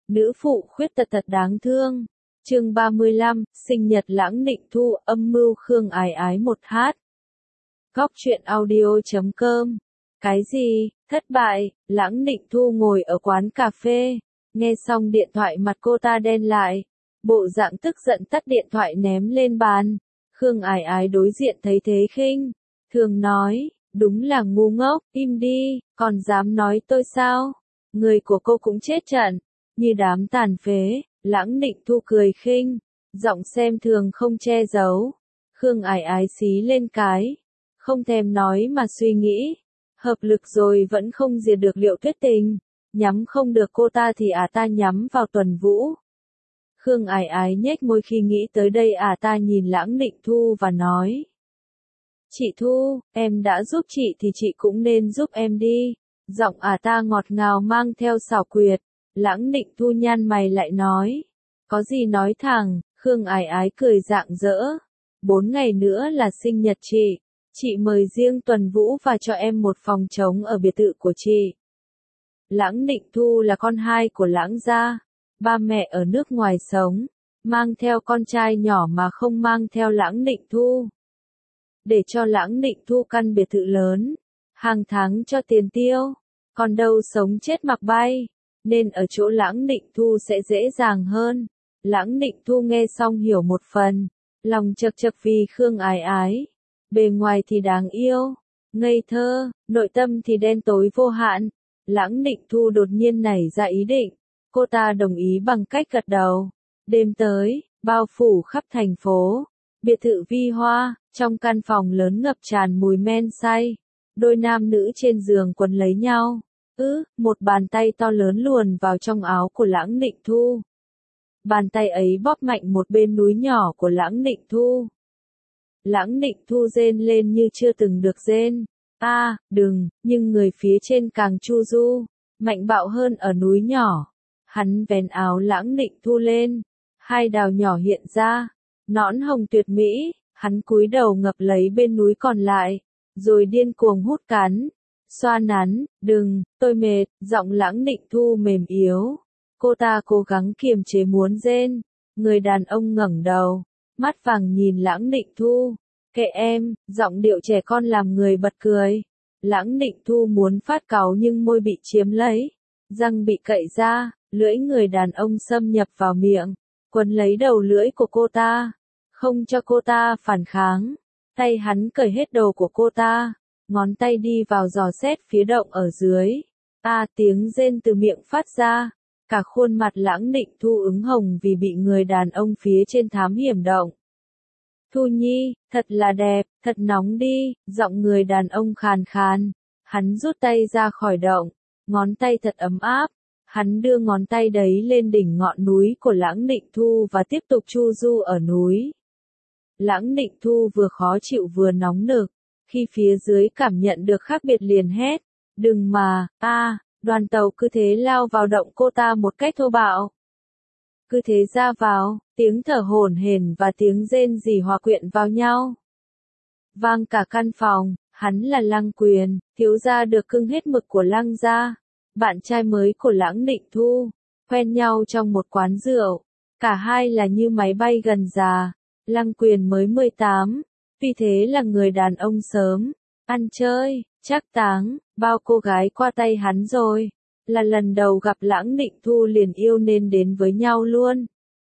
Nữ phụ khuyết tật thật đáng thương. Chương 35, sinh nhật Lãng Nịnh Thu, âm mưu Khương Ái Ái 1H. Góc truyện audio.com. Cái gì? Thất bại. Lãng Nịnh Thu ngồi ở quán cà phê, nghe xong điện thoại mặt cô ta đen lại, bộ dạng tức giận tắt điện thoại ném lên bàn. Khương Ái Ái đối diện thấy thế khinh thường nói, đúng là ngu ngốc, im đi, còn dám nói tôi sao? Người của cô cũng chết trận, như đám tàn phế. Lãng Nịnh Thu cười khinh, giọng xem thường không che giấu. Khương Ái Ái xí lên cái, không thèm nói mà suy nghĩ, hợp lực rồi vẫn không diệt được Liệu Tuyết Tình, nhắm không được cô ta thì ta nhắm vào Tuần Vũ. Khương Ái Ái nhếch môi khi nghĩ tới đây, ta nhìn Lãng Nịnh Thu và nói, chị Thu, em đã giúp chị thì chị cũng nên giúp em đi. Giọng ta ngọt ngào mang theo xảo quyệt. Lãng Nịnh Thu nhăn mày lại nói, có gì nói thẳng. Khương Ái Ái cười rạng rỡ, 4 ngày nữa là sinh nhật chị mời riêng Tuần Vũ và cho em một phòng trống ở biệt thự của chị. Lãng Nịnh Thu là con hai của Lãng gia, ba mẹ ở nước ngoài sống, mang theo con trai nhỏ mà không mang theo Lãng Nịnh Thu. Để cho Lãng Nịnh Thu căn biệt thự lớn, hàng tháng cho tiền tiêu, còn đâu sống chết mặc bay, nên ở chỗ Lãng Nịnh Thu sẽ dễ dàng hơn. Lãng Nịnh Thu nghe xong hiểu một phần, lòng chật chật vì Khương Ái Ái. Bề ngoài thì đáng yêu, ngây thơ, nội tâm thì đen tối vô hạn. Lãng Nịnh Thu đột nhiên nảy ra ý định, cô ta đồng ý bằng cách gật đầu. Đêm tới, bao phủ khắp thành phố, biệt thự Vi Hoa, trong căn phòng lớn ngập tràn mùi men say, đôi nam nữ trên giường quấn lấy nhau. Một bàn tay to lớn luồn vào trong áo của Lãng Nịnh Thu. Bàn tay ấy bóp mạnh một bên núi nhỏ của Lãng Nịnh Thu. Lãng Nịnh Thu rên lên như chưa từng được rên. Đừng, nhưng người phía trên càng chu du, mạnh bạo hơn ở núi nhỏ. Hắn vén áo Lãng Nịnh Thu lên, hai đào nhỏ hiện ra, nõn hồng tuyệt mỹ, hắn cúi đầu ngập lấy bên núi còn lại, rồi điên cuồng hút cắn, xoa nắn. Đừng, tôi mệt. Giọng Lãng Nịnh Thu mềm yếu. Cô ta cố gắng kiềm chế muốn rên. Người đàn ông ngẩng đầu, mắt vàng nhìn Lãng Nịnh Thu. Kệ em. Giọng điệu trẻ con làm người bật cười. Lãng Nịnh Thu muốn phát cáu nhưng môi bị chiếm lấy, răng bị cậy ra, lưỡi người đàn ông xâm nhập vào miệng, quấn lấy đầu lưỡi của cô ta, không cho cô ta phản kháng. Tay hắn cởi hết đồ của cô ta, ngón tay đi vào dò xét phía động ở dưới. Tiếng rên từ miệng phát ra, cả khuôn mặt Lãng Nịnh Thu ửng hồng vì bị người đàn ông phía trên thám hiểm động. Thu Nhi, thật là đẹp, thật nóng đi. Giọng người đàn ông khàn khàn. Hắn rút tay ra khỏi động, ngón tay thật ấm áp. Hắn đưa ngón tay đấy lên đỉnh ngọn núi của Lãng Nịnh Thu và tiếp tục chu du ở núi. Lãng Nịnh Thu vừa khó chịu vừa nóng nực. Khi phía dưới cảm nhận được khác biệt liền hét, đừng mà. Đoàn tàu cứ thế lao vào động cô ta một cách thô bạo. Cứ thế ra vào, tiếng thở hổn hển và tiếng rên rỉ hòa quyện vào nhau, vang cả căn phòng. Hắn là Lăng Quyền, thiếu gia được cưng hết mực của Lăng gia, bạn trai mới của Lãng Nịnh Thu, quen nhau trong một quán rượu. Cả hai là như máy bay gần già. Lăng Quyền mới 18, vì thế là người đàn ông sớm, ăn chơi, trác táng, bao cô gái qua tay hắn rồi. Là lần đầu gặp Lãng Nịnh Thu liền yêu nên đến với nhau luôn.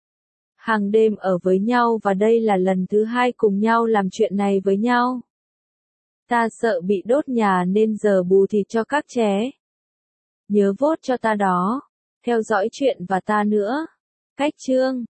Hàng đêm ở với nhau và đây là lần thứ 2 cùng nhau làm chuyện này với nhau. Ta sợ bị đốt nhà nên giờ bù thịt cho các ché. Nhớ vote cho ta đó. Theo dõi chuyện và ta nữa. Cách chương.